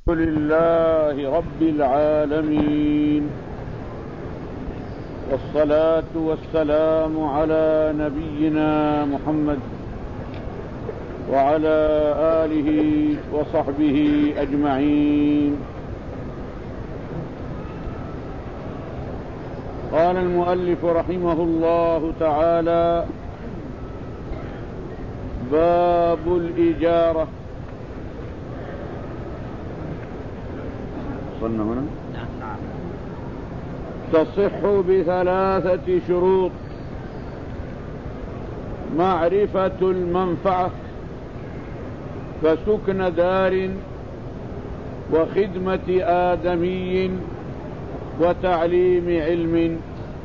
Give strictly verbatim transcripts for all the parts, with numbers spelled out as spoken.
لله رب العالمين، والصلاة والسلام على نبينا محمد وعلى آله وصحبه أجمعين. قال المؤلف رحمه الله تعالى: باب الإجارة. صلنا هنا؟ نعم. تصح بثلاثة شروط: معرفة المنفعة كسكن دار وخدمة آدمي وتعليم علم.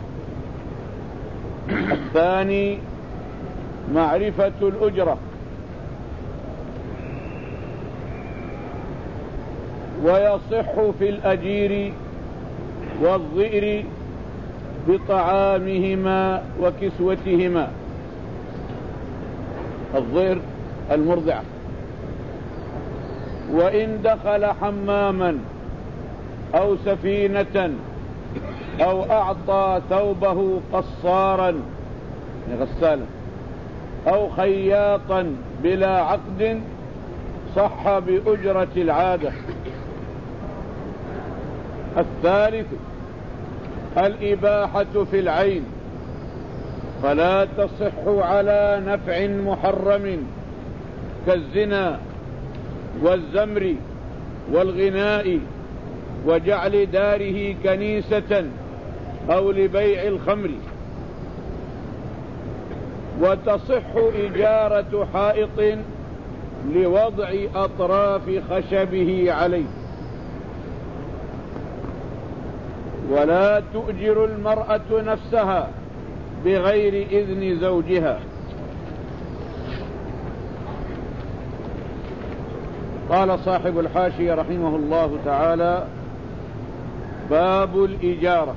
الثاني معرفة الأجرة، ويصح في الأجير والظئر بطعامهما وكسوتهما. الظئر المرضعة. وإن دخل حماما أو سفينة أو أعطى ثوبه قصارا غسالا أو خياطا بلا عقد صح بأجرة العادة. الثالث الإباحة في العين، فلا تصح على نفع محرم كالزنا والزمر والغناء وجعل داره كنيسة أو لبيع الخمر. وتصح إجارة حائط لوضع أطراف خشبه عليه. ولا تؤجر المرأة نفسها بغير إذن زوجها. قال صاحب الحاشية رحمه الله تعالى: باب الإجارة.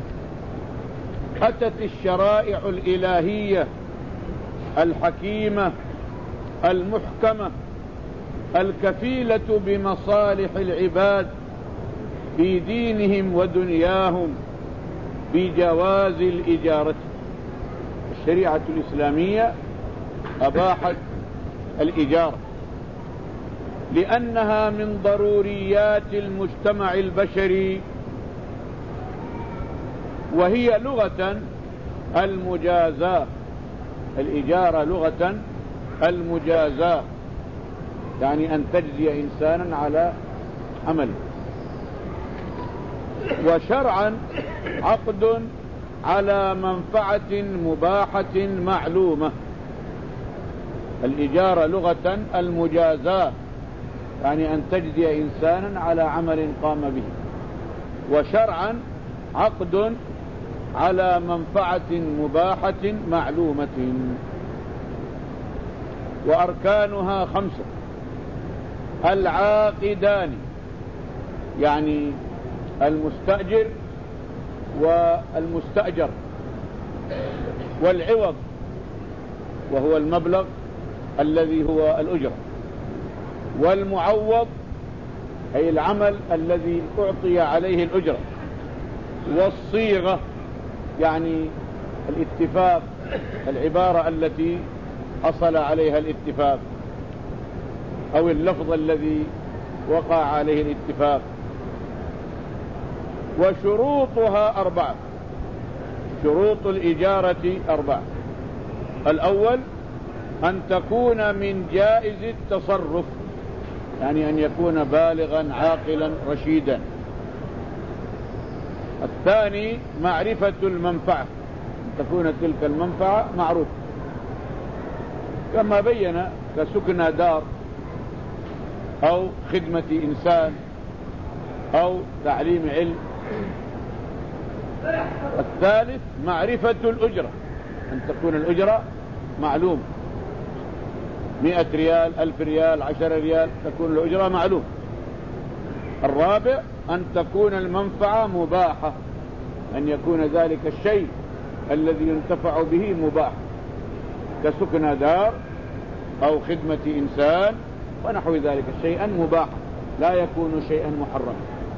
أتت الشرائع الإلهية الحكيمة المحكمة الكفيلة بمصالح العباد في دينهم ودنياهم بجواز الإجارة. الشريعة الإسلامية أباحت الإجارة لأنها من ضروريات المجتمع البشري، وهي لغة المجازاة. الإجارة لغة المجازاة، يعني أن تجزي إنسانا على عمله. وشرعا عقد على منفعة مباحة معلومة. الإجارة لغة المجازاة، يعني أن تجزي إنسانا على عمل قام به. وشرعا عقد على منفعة مباحة معلومة. وأركانها خمسة: العاقدان، يعني المستأجر والمستأجر، والعوض وهو المبلغ الذي هو الأجرة، والمعوض أي العمل الذي أعطي عليه الأجرة، والصيغة يعني الاتفاق، العبارة التي حصل عليها الاتفاق أو اللفظ الذي وقع عليه الاتفاق. وشروطها أربعة. شروط الإجارة أربعة: الأول أن تكون من جائز التصرف، يعني أن يكون بالغا عاقلا رشيدا. الثاني معرفة المنفعة، أن تكون تلك المنفعة معروفة كما بين كسكن دار أو خدمة إنسان أو تعليم علم. الثالث معرفة الأجرة، أن تكون الأجرة معلوم، مئة ريال، ألف ريال، عشر ريال، تكون الأجرة معلوم. الرابع أن تكون المنفعة مباحة، أن يكون ذلك الشيء الذي ينتفع به مباح كسكن دار أو خدمة إنسان ونحو ذلك، شيئا مباحا لا يكون شيئا محرما.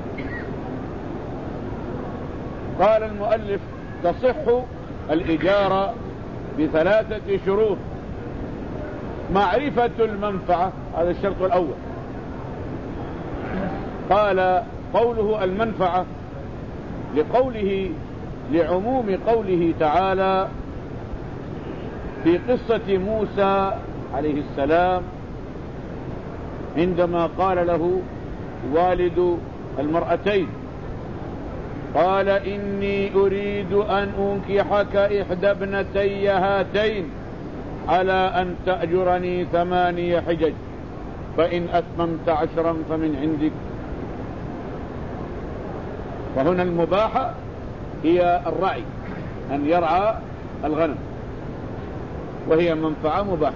قال المؤلف تصح الإجارة بثلاثة شروط: معرفة المنفعة، هذا الشرط الأول. قال قوله المنفعة لقوله لعموم قوله تعالى في قصة موسى عليه السلام عندما قال له والد المرأتين قال إني أريد أن أنكحك إحدى ابنتي هاتين على أن تأجرني ثماني حجج فإن أتممت عشرا فمن عندك. فهنا المباحة هي الرعي، أن يرعى الغنم، وهي منفعة مباحة.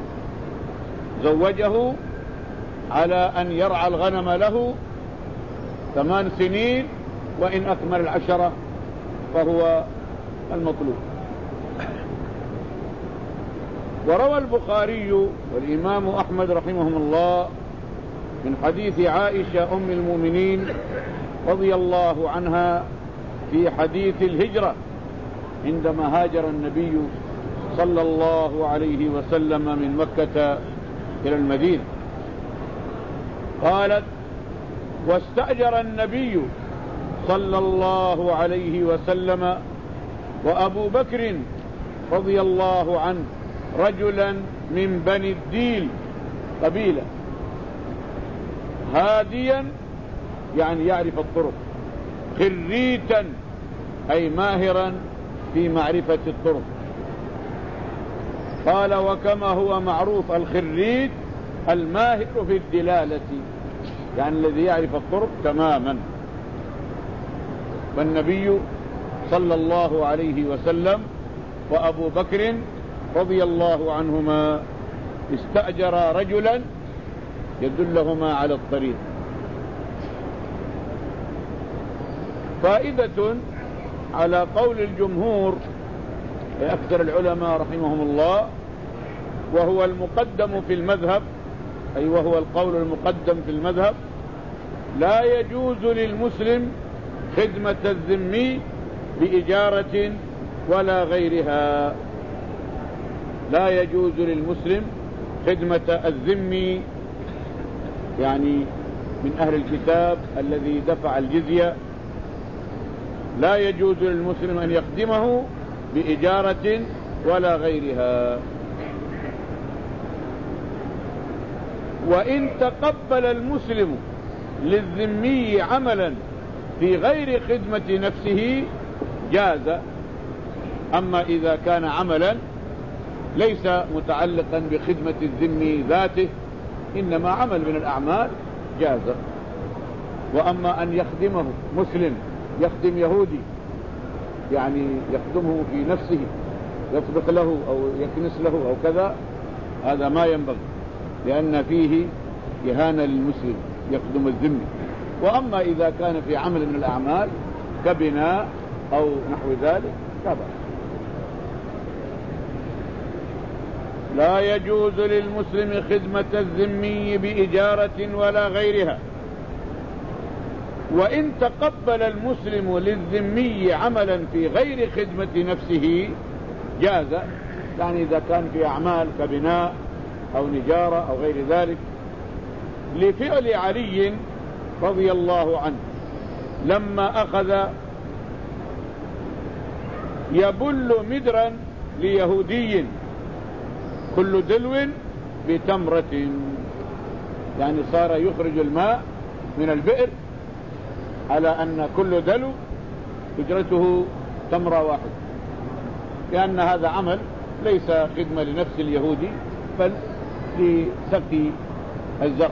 زوجه على أن يرعى الغنم له ثمان سنين، وإن أكمل العشرة فهو المطلوب. وروى البخاري والإمام أحمد رحمهم الله من حديث عائشة أم المؤمنين رضي الله عنها في حديث الهجرة عندما هاجر النبي صلى الله عليه وسلم من مكة إلى المدينة. قالت: واستأجر النبي صلى الله عليه وسلم وأبو بكر رضي الله عنه رجلا من بني الديل قبيلة، هاديا يعني يعرف الطرق، خريتا أي ماهرا في معرفة الطرق. قال: وكما هو معروف الخريت الماهر في الدلالة، يعني الذي يعرف الطرق تماما. والنبي صلى الله عليه وسلم وأبو بكر رضي الله عنهما استأجر رجلا يدلهما على الطريق. فائدة على قول الجمهور أكثر العلماء رحمهم الله، وهو المقدم في المذهب، أي وهو القول المقدم في المذهب: لا يجوز للمسلم خدمة الذمي بإجارة ولا غيرها. لا يجوز للمسلم خدمة الذمي، يعني من أهل الكتاب الذي دفع الجزية، لا يجوز للمسلم أن يخدمه بإجارة ولا غيرها. وإن تقبل المسلم للذمي عملا في غير خدمة نفسه جاز. أما إذا كان عملا ليس متعلقا بخدمة الذمي ذاته، إنما عمل من الأعمال جاز. وأما أن يخدمه مسلم يخدم يهودي، يعني يخدمه في نفسه، يطبخ له أو يكنس له أو كذا، هذا ما ينبغي، لأن فيه إهانة للمسلم يخدم الذمي. وأما إذا كان في عمل من الأعمال كبناء أو نحو ذلك كذا. لا يجوز للمسلم خدمة الذمي بإجارة ولا غيرها. وإن تقبل المسلم للذمي عملا في غير خدمة نفسه جاز، يعني إذا كان في أعمال كبناء أو نجارة أو غير ذلك. لفعل علي رضي الله عنه لما أخذ يبل مدرا ليهودي كل دلو بتمرة، يعني صار يخرج الماء من البئر على أن كل دلو أجرته تمرة واحدة، لأن هذا عمل ليس خدمة لنفس اليهودي بل لسقي الزرع.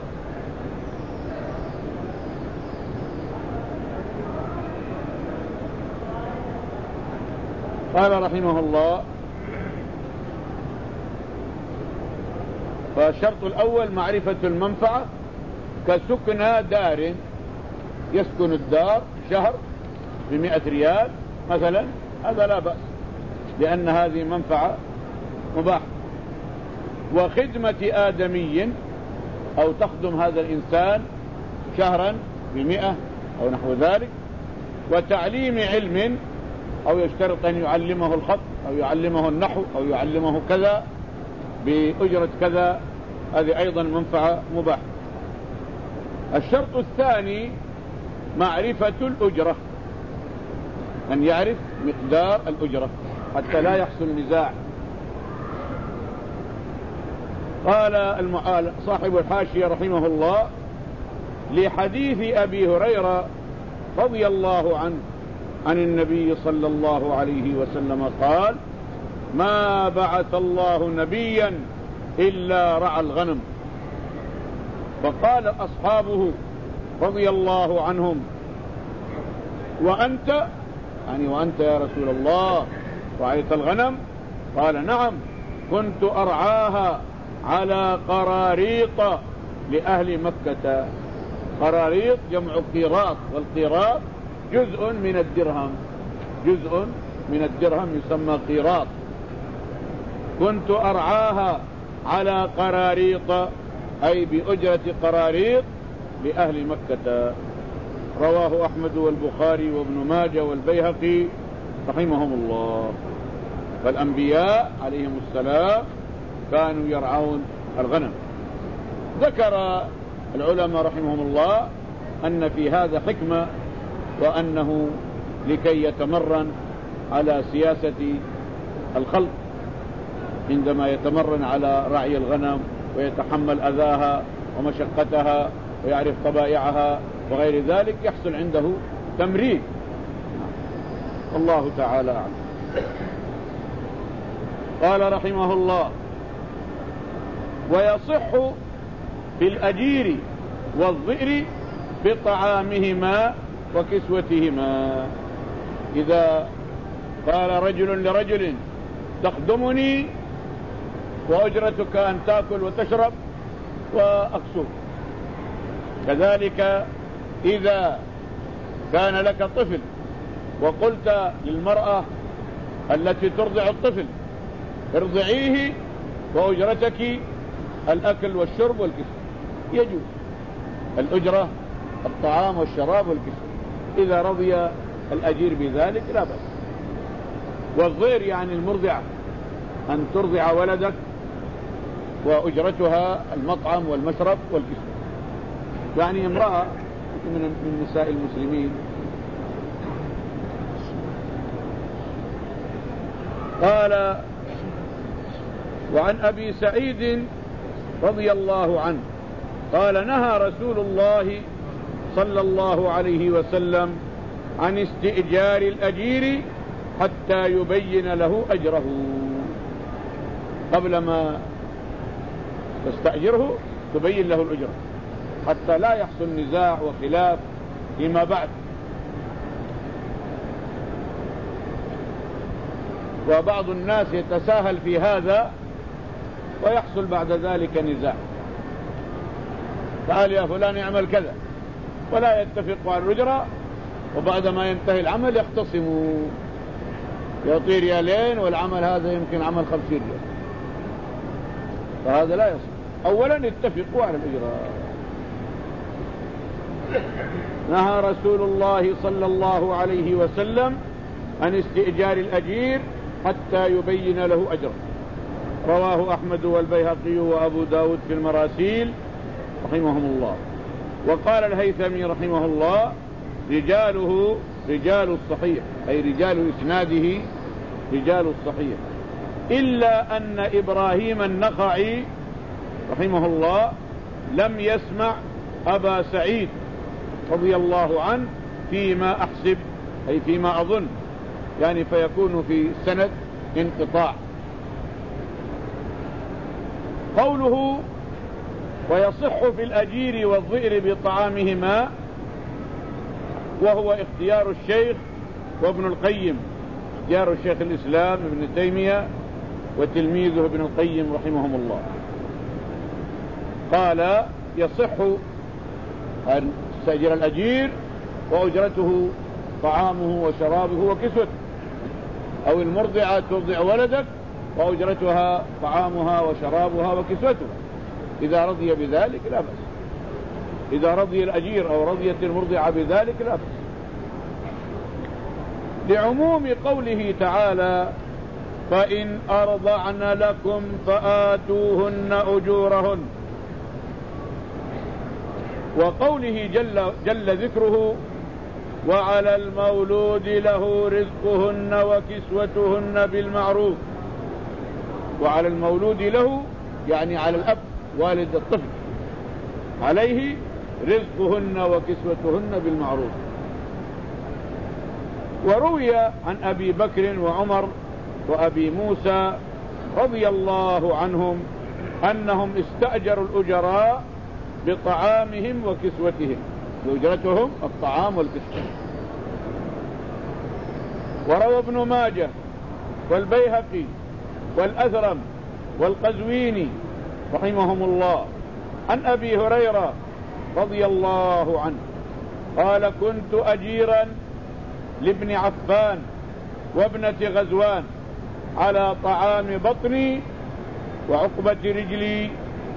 قال رحمه الله: فالشرط الأول معرفة المنفعة، كسكنى دار، يسكن الدار شهر بمئة ريال مثلا، هذا لا بأس، لأن هذه منفعة مباحة. وخدمة آدمي، أو تخدم هذا الإنسان شهرا بمئة أو نحو ذلك، وتعليم علم أو يشترط أن يعلمه الخط أو يعلمه النحو أو يعلمه كذا بأجرة كذا، هذه أيضا منفعة مباحة. الشرط الثاني معرفة الأجرة، أن يعرف مقدار الأجرة حتى لا يحصل نزاع. قال صاحب الحاشية رحمه الله: لحديث أبي هريرة رضي الله عنه عن النبي صلى الله عليه وسلم قال: ما بعث الله نبيا إلا رعى الغنم. فقال أصحابه رضي الله عنهم: وأنت، يعني وأنت يا رسول الله رعيت الغنم؟ قال: نعم، كنت أرعاها على قراريط لأهل مكة. قراريط جمع قيراط، والقيراط جزء من الدرهم، جزء من الدرهم يسمى قيراط. كنت أرعاها على قراريط أي بأجرة قراريط لأهل مكة. رواه أحمد والبخاري وابن ماجه والبيهقي رحمهم الله. فالأنبياء عليهم السلام كانوا يرعون الغنم. ذكر العلماء رحمهم الله أن في هذا حكمة، وأنه لكي يتمرن على سياسة الخلق عندما يتمرن على رعي الغنم ويتحمل أذاها ومشقتها ويعرف طبائعها وغير ذلك، يحصل عنده تمرين. الله تعالى أعلم. قال رحمه الله: ويصح بالأجير والظئر بطعامهما وكسوتهما. إذا قال رجل لرجل: تخدمني وأجرتك أن تأكل وتشرب وأكسوك. كذلك إذا كان لك طفل وقلت للمرأة التي ترضع الطفل: ارضعيه وأجرتك الأكل والشرب والكسوة، يجوز الأجرة الطعام والشراب والكسوة إذا رضي الأجير بذلك لا بأس. والظير يعني المرضعة، أن ترضع ولدك وأجرتها المطعم والمشرب والكسوة. يعني امرأة من نساء المسلمين قال: وعن أبي سعيد رضي الله عنه قال: نهى رسول الله صلى الله عليه وسلم عن استئجار الأجير حتى يبين له أجره. قبل ما تستأجره تبين له الأجرة حتى لا يحصل نزاع وخلاف فيما بعد. وبعض الناس يتساهل في هذا ويحصل بعد ذلك نزاع. قال: يا فلان اعمل كذا، ولا يتفقوا على الأجرة، وبعد ما ينتهي العمل يختصموا، يعطي ريالين والعمل هذا يمكن عمل خمسين ريال، فهذا لا يصح. أولا اتفقوا على الأجرة. نهى رسول الله صلى الله عليه وسلم عن استئجار الأجير حتى يبين له أجره. رواه أحمد والبيهقي وأبو داود في المراسيل رحمهم الله. وقال الهيثمي رحمه الله: رجاله رجال الصحيح، أي رجال إسناده رجال الصحيح، إلا أن إبراهيم النخعي رحمه الله لم يسمع أبا سعيد رضي الله عنه فيما أحسب، أي فيما أظن، يعني فيكون في السند انقطاع. قوله: ويصح في الأجير والظئر بطعامهما، وهو اختيار الشيخ وابن القيم، اختيار الشيخ الإسلام ابن تيمية وتلميذه ابن القيم رحمهم الله. قال: يصح أن تستأجر الأجير وأجرته طعامه وشرابه وكسوته، أو المرضعة ترضع ولدك وأجرتها طعامها وشرابها وكسوتها، إذا رضي بذلك لا بأس. إذا رضي الأجير أو رضيت المرضعة بذلك لا بأس. لعموم قوله تعالى فإن أرضعن لكم فآتوهن أجورهن، وقوله جل, جل ذكره وعلى المولود له رزقهن وكسوتهن بالمعروف. وعلى المولود له يعني على الأب والد الطفل، عليه رزقهن وكسوتهن بالمعروف. وروي عن أبي بكر وعمر وأبي موسى رضي الله عنهم أنهم استأجروا الأجراء بطعامهم وكسوتهم، أجرتهم الطعام والكسوة. وروى ابن ماجه والبيهقي والأثرم والقزويني رحمهم الله عن أبي هريرة رضي الله عنه قال كنت أجيرا لابن عفان وابنة غزوان على طعام بطني وعقبة رجلي،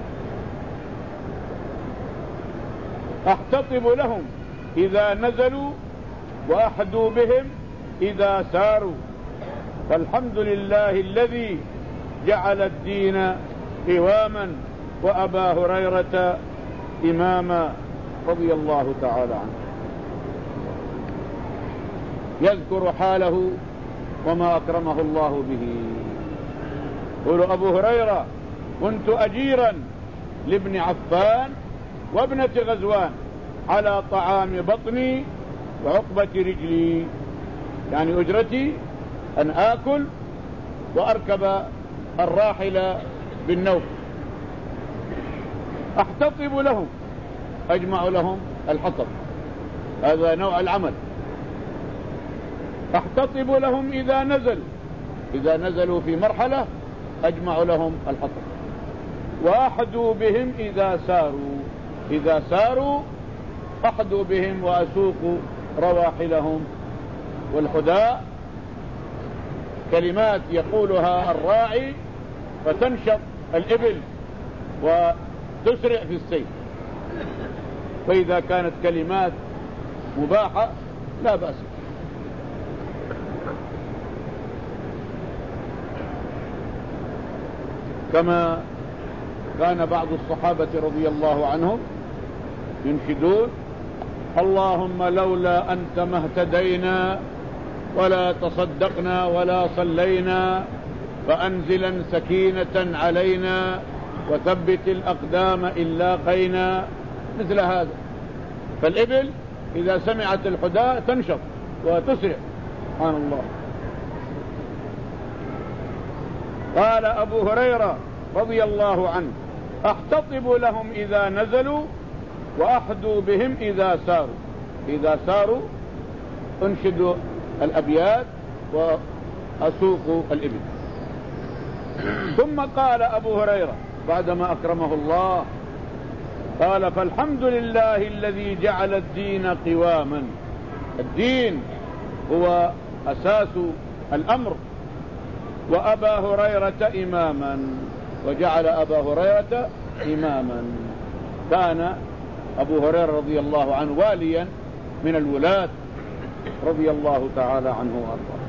أحتطب لهم إذا نزلوا وأحدو بهم إذا ساروا، فالحمد لله الذي جعل الدين قواما وأبا هريرة إماما رضي الله تعالى عنه. يذكر حاله وما أكرمه الله به. يقول أبو هريرة كنت أجيرا لابن عفان وابنة غزوان على طعام بطني وعقبة رجلي، يعني أجرتي أن آكل وأركب الراحل بالنوم. أحتطب لهم، أجمع لهم الحطب، هذا نوع العمل. أحتطب لهم إذا نزلوا، إذا نزلوا في مرحلة أجمع لهم الحطب. وأحدو بهم إذا ساروا، إذا ساروا أحدو بهم وأسوق رواحلهم. والحداء كلمات يقولها الراعي فتنشط الإبل وتسرع في السير، فإذا كانت كلمات مباحة لا بأس. كما كان بعض الصحابة رضي الله عنهم ينشدون اللهم لولا أنت ما اهتدينا ولا تصدقنا ولا صلينا فأنزلا سكينة علينا وثبت الأقدام إن لاقينا، مثل هذا. فالإبل إذا سمعت الحداء تنشط وتسرع، سبحان الله. قال أبو هريرة رضي الله عنه أحتطب لهم إذا نزلوا وأحدو بهم إذا ساروا، إذا ساروا أنشد الأبيات وأسوق الإبل. ثم قال أبو هريرة بعدما أكرمه الله قال فالحمد لله الذي جعل الدين قواما. الدين هو أساس الأمر، وأبا هريرة إماما، وجعل أبا هريرة إماما. كان أبو هريرة رضي الله عنه واليا من الولاة رضي الله تعالى عنه وأرضاه.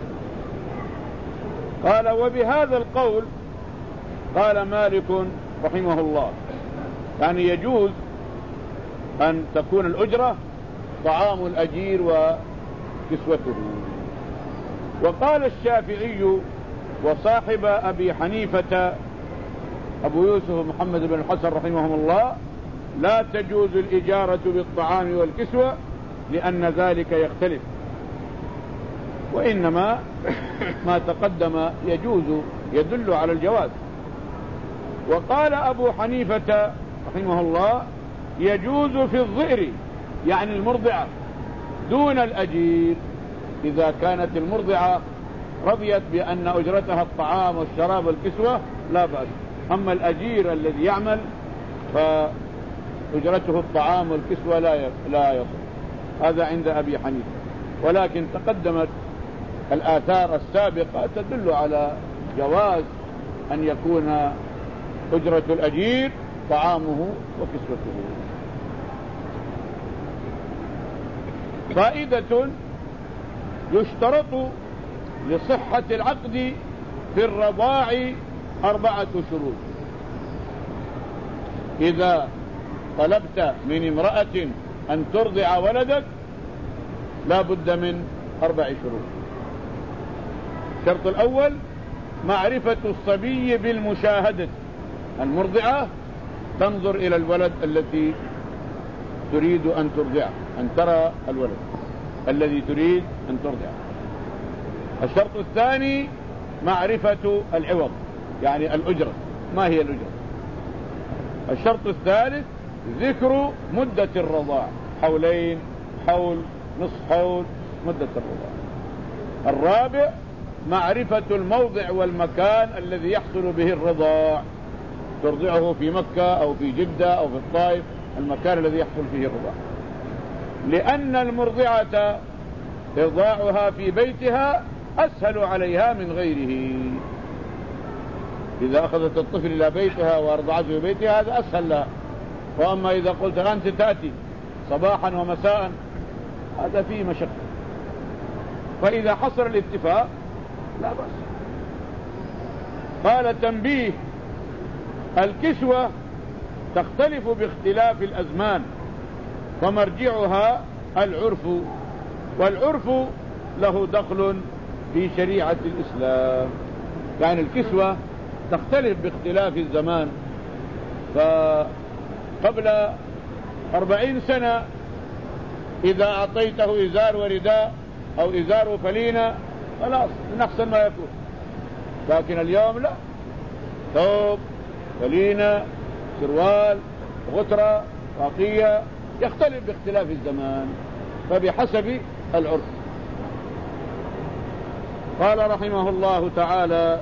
قال وبهذا القول قال مالك رحمه الله يعني يجوز أن تكون الأجرة طعام الأجير وكسوته. وقال الشافعي وصاحب أبي حنيفة أبو يوسف محمد بن الحسن رحمهم الله لا تجوز الإجارة بالطعام والكسوة لأن ذلك يختلف، وإنما ما تقدم يجوز يدل على الجواز. وقال أبو حنيفة رحمه الله يجوز في الظئر يعني المرضعة دون الأجير، إذا كانت المرضعة رضيت بأن أجرتها الطعام والشراب والكسوة لا بأس. أما الأجير الذي يعمل فأجرته الطعام والكسوة لا لا يصل. هذا عند أبي حنيفة، ولكن تقدمت الآثار السابقة تدل على جواز أن يكون أجرة الأجير طعامه وكسوته. فائدة: يشترط لصحة العقد في الرضاع أربعة شروط. إذا طلبت من امرأة أن ترضع ولدك لا بد من أربع شروط. الشرط الأول: معرفة الصبي بالمشاهدة. المرضعة تنظر إلى الولد الذي تريد أن ترضعه، أن ترى الولد الذي تريد أن ترضعه. الشرط الثاني: معرفة العوض، يعني الأجرة، ما هي الأجرة. الشرط الثالث: ذكر مدة الرضاع، حولين، حول، نصف حول، مدة الرضاع. الرابع: معرفة الموضع والمكان الذي يحصل به الرضاع، ترضعه في مكة أو في جدة أو في الطائف، المكان الذي يحصل فيه الرضاع، لأن المرضعة إرضاعها في بيتها أسهل عليها من غيره. إذا أخذت الطفل إلى بيتها وأرضعته في بيتها هذا أسهل لها، وأما إذا قلت أنت تأتي صباحا ومساء هذا فيه مشقة. فإذا حصل الاتفاق لا بأس. قال: تنبيه: الكسوة تختلف باختلاف الأزمان، ومرجعها العرف، والعرف له دخل في شريعة الإسلام. يعني الكسوة تختلف باختلاف الزمان، فقبل أربعين سنة إذا أعطيته إزار ورداء أو إزار وفلينة خلاص من أحسن ما يكون، لكن اليوم لا، ثوب، فلينة، سروال، غترة، طاقية، يختلف باختلاف الزمان، فبحسب العرف. قال رحمه الله تعالى: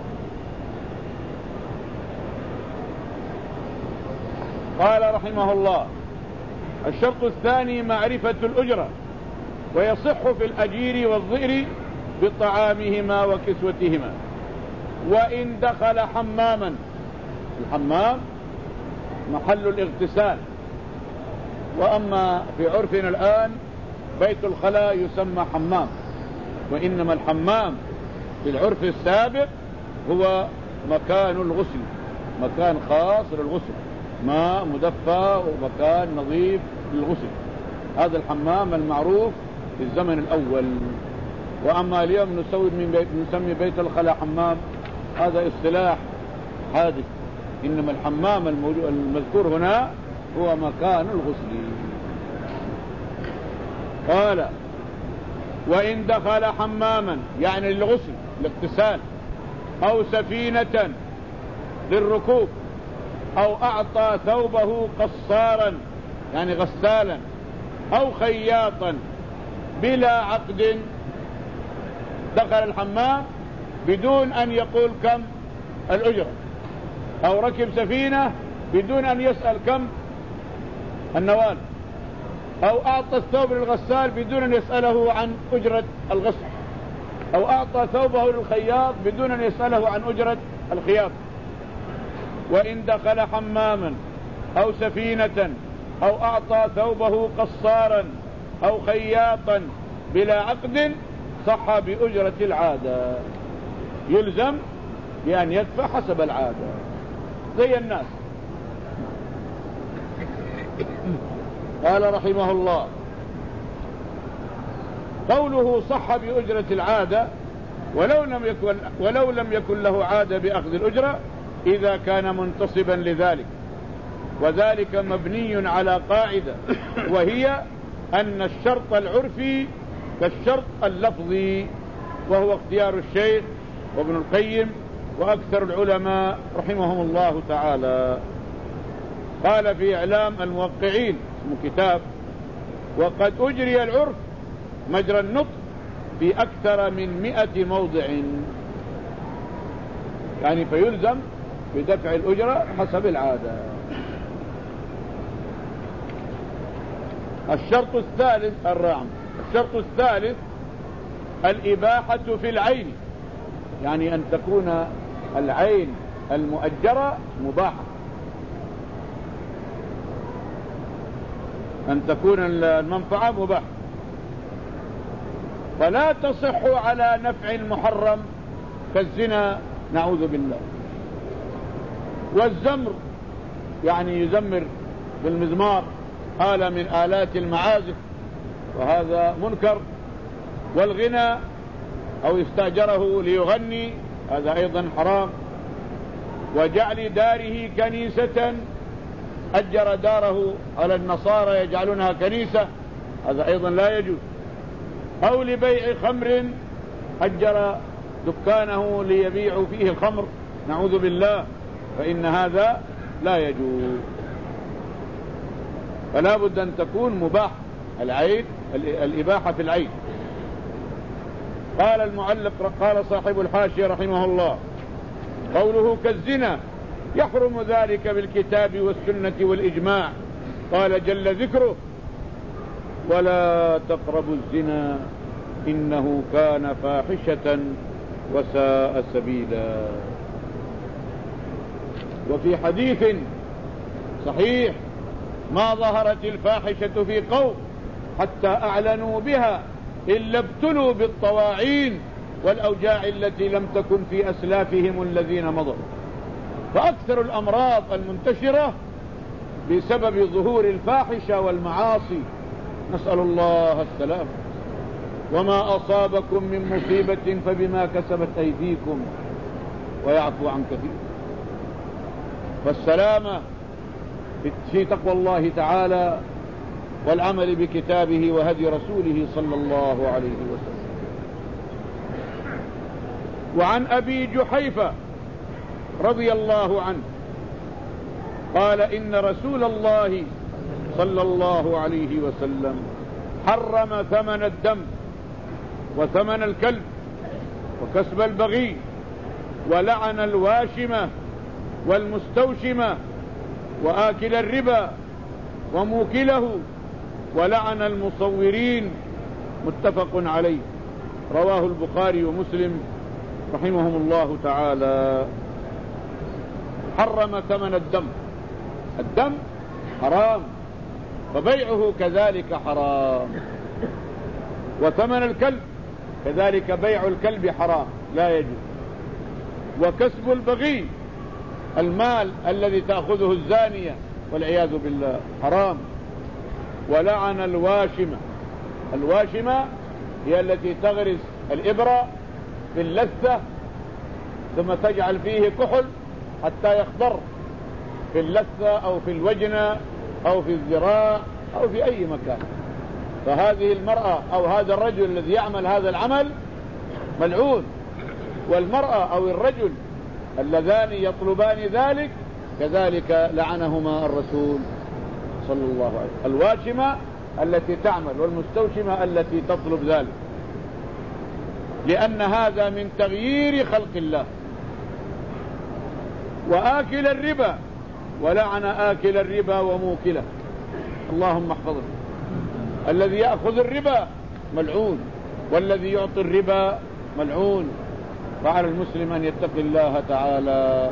قال رحمه الله: الشرط الثاني: معرفة الأجرة، ويصح في الأجير والظئر بطعامهما وكسوتهما، وإن دخل حماما. الحمام محل الاغتسال، وأما في عرفنا الآن بيت الخلاء يسمى حمام، وإنما الحمام في العرف السابق هو مكان الغسل، مكان خاص للغسل، ماء مدفى ومكان نظيف للغسل. هذا الحمام المعروف في الزمن الأول. وأما اليوم نسوي من بيت نسمي بيت الخلاء حمام، هذا اصطلاح حادث، إنما الحمام المذكور هنا هو مكان الغسل. قال: وإن دخل حماما، يعني للغسل الاغتسال، أو سفينة للركوب، أو أعطى ثوبه قصارا يعني غسالا، أو خياطا بلا عقد. دخل الحمام بدون أن يقول كم الأجرة، أو ركب سفينة بدون أن يسأل كم النوال، أو أعطى الثوب للغسال بدون أن يسأله عن أجرة الغسل، أو أعطى ثوبه للخياط بدون أن يسأله عن أجرة الخياط. وإن دخل حماما أو سفينة، أو أعطى ثوبه قصارا أو خياطا بلا عقد، صح بأجرة العادة، يلزم بأن يدفع حسب العادة زي الناس. قال رحمه الله: قوله صح بأجرة العادة، ولو لم يكن, ولو لم يكن له عادة بأخذ الأجرة إذا كان منتصبا لذلك، وذلك مبني على قاعدة، وهي أن الشرط العرفي كالشرط اللفظي، وهو اختيار الشيخ وابن القيم وأكثر العلماء رحمهم الله تعالى. قال في إعلام الموقعين، اسمه كتاب: وقد أجري العرف مجرى النطق في أكثر من مئة موضع، يعني فيلزم بدفع الأجرة حسب العادة. الشرط الثالث الرعم الشرط الثالث الإباحة في العين، يعني أن تكون العين المؤجرة مباحة، أن تكون المنفعة مباحة. فلا تصح على نفع المحرم كالزنا نعوذ بالله. والزمر يعني يزمر بالمزمار، آلة من آلات المعازف، وهذا منكر. والغنى أو استأجره ليغني هذا أيضا حرام. وجعل داره كنيسة، أجر داره على النصارى يجعلونها كنيسة، هذا أيضا لا يجوز. أو لبيع خمر، أجر دكانه ليبيع فيه الخمر نعوذ بالله، فإن هذا لا يجوز. فلا بد أن تكون مباح العين، الإباحة في العين. قال المعلق قال صاحب الحاشية رحمه الله: قوله كالزنا يحرم ذلك بالكتاب والسنة والإجماع. قال جل ذكره: ولا تقربوا الزنا إنه كان فاحشة وساء سبيلا. وفي حديث صحيح: ما ظهرت الفاحشة في قوم حتى أعلنوا بها إلا ابتلوا بالطواعين والأوجاع التي لم تكن في أسلافهم الذين مضوا. فأكثر الأمراض المنتشرة بسبب ظهور الفاحشة والمعاصي، نسأل الله السلام. وما أصابكم من مصيبة فبما كسبت أيديكم ويعفو عن كثير. فالسلامة في تقوى الله تعالى والعمل بكتابه وهدي رسوله صلى الله عليه وسلم. وعن أبي جحيفة رضي الله عنه قال: إن رسول الله صلى الله عليه وسلم حرم ثمن الدم وثمن الكلب وكسب البغي، ولعن الواشمة والمستوشمة وآكل الربا وموكله، ولعن المصورين. متفق عليه، رواه البخاري ومسلم رحمهم الله تعالى. حرم ثمن الدم، الدم حرام، فبيعه كذلك حرام. وثمن الكلب كذلك بيع الكلب حرام لا يجوز. وكسب البغي، المال الذي تأخذه الزانية والعياذ بالله، حرام. ولعن الواشمة، الواشمة هي التي تغرس الإبرة في اللثة ثم تجعل فيه كحل حتى يخضر في اللثة أو في الوجنة أو في الذراع أو في أي مكان. فهذه المرأة أو هذا الرجل الذي يعمل هذا العمل ملعون، والمرأة أو الرجل اللذان يطلبان ذلك كذلك لعنهما الرسول صلى الله عليه وسلم. الواشمة التي تعمل والمستوشمة التي تطلب ذلك، لأن هذا من تغيير خلق الله. وآكل الربا، ولعن آكل الربا وموكله، اللهم احفظه. الذي يأخذ الربا ملعون، والذي يعطي الربا ملعون. فعلى المسلم أن يتقي الله تعالى.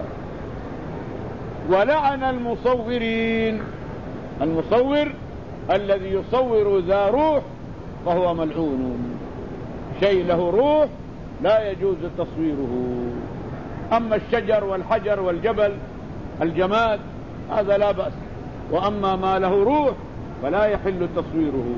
ولعن المصورين، المصور الذي يصور ذا روح فهو ملعون. شيء له روح لا يجوز تصويره. أما الشجر والحجر والجبل الجماد هذا لا بأس، وأما ما له روح فلا يحل تصويره.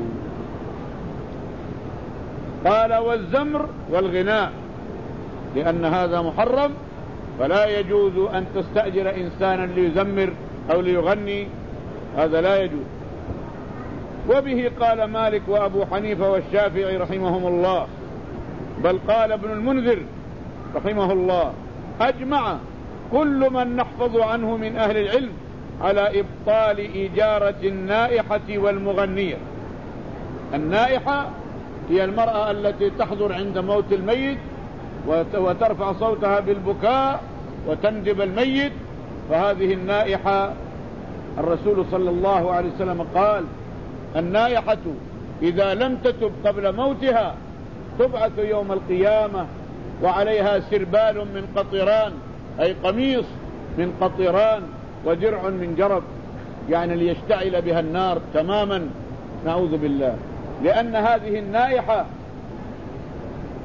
قال: والزمر والغناء، لأن هذا محرم، فلا يجوز أن تستأجر إنسانا ليزمر أو ليغني، هذا لا يجوز. وبه قال مالك وأبو حنيفة والشافعي رحمهم الله، بل قال ابن المنذر رحمه الله: أجمع كل من نحفظ عنه من أهل العلم على إبطال إجارة النائحة والمغنية. النائحة هي المرأة التي تحضر عند موت الميت وترفع صوتها بالبكاء وتندب الميت، فهذه النائحة الرسول صلى الله عليه وسلم قال: النائحة إذا لم تتب قبل موتها تبعث يوم القيامة وعليها سربال من قطران، أي قميص من قطران، ودرع من جرب، يعني ليشتعل بها النار تماما، نعوذ بالله. لأن هذه النائحة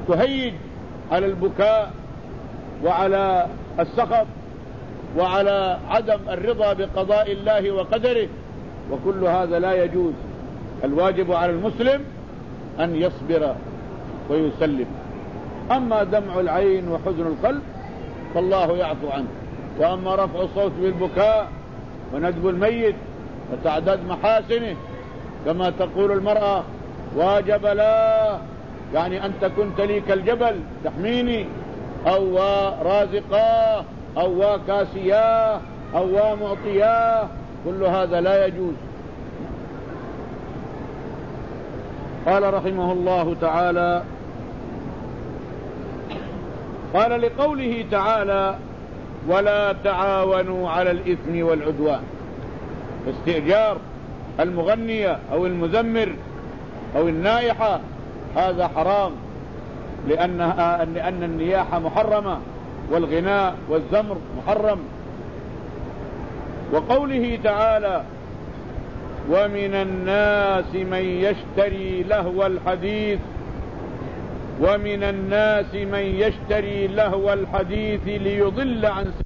تهيج على البكاء وعلى السخط وعلى عدم الرضا بقضاء الله وقدره، وكل هذا لا يجوز. الواجب على المسلم أن يصبر ويسلم. أما دمع العين وحزن القلب فالله يعفو عنه، وأما رفع الصوت بالبكاء وندب الميت وتعداد محاسنه كما تقول المرأة واجبلا، يعني أنت كنت لي كالجبل تحميني، أو رازقاه أو كاسياه أو معطياه، كل هذا لا يجوز. قال رحمه الله تعالى: قال لقوله تعالى: ولا تعاونوا على الإثم والعدوان. استئجار المغنية أو المزمر أو النائحة هذا حرام، لأنها لأن النياحة محرمة والغناء والزمر محرم. وقوله تعالى: ومن الناس من يشتري لهو الحديث ومن الناس من يشتري لهو الحديث ليضل عن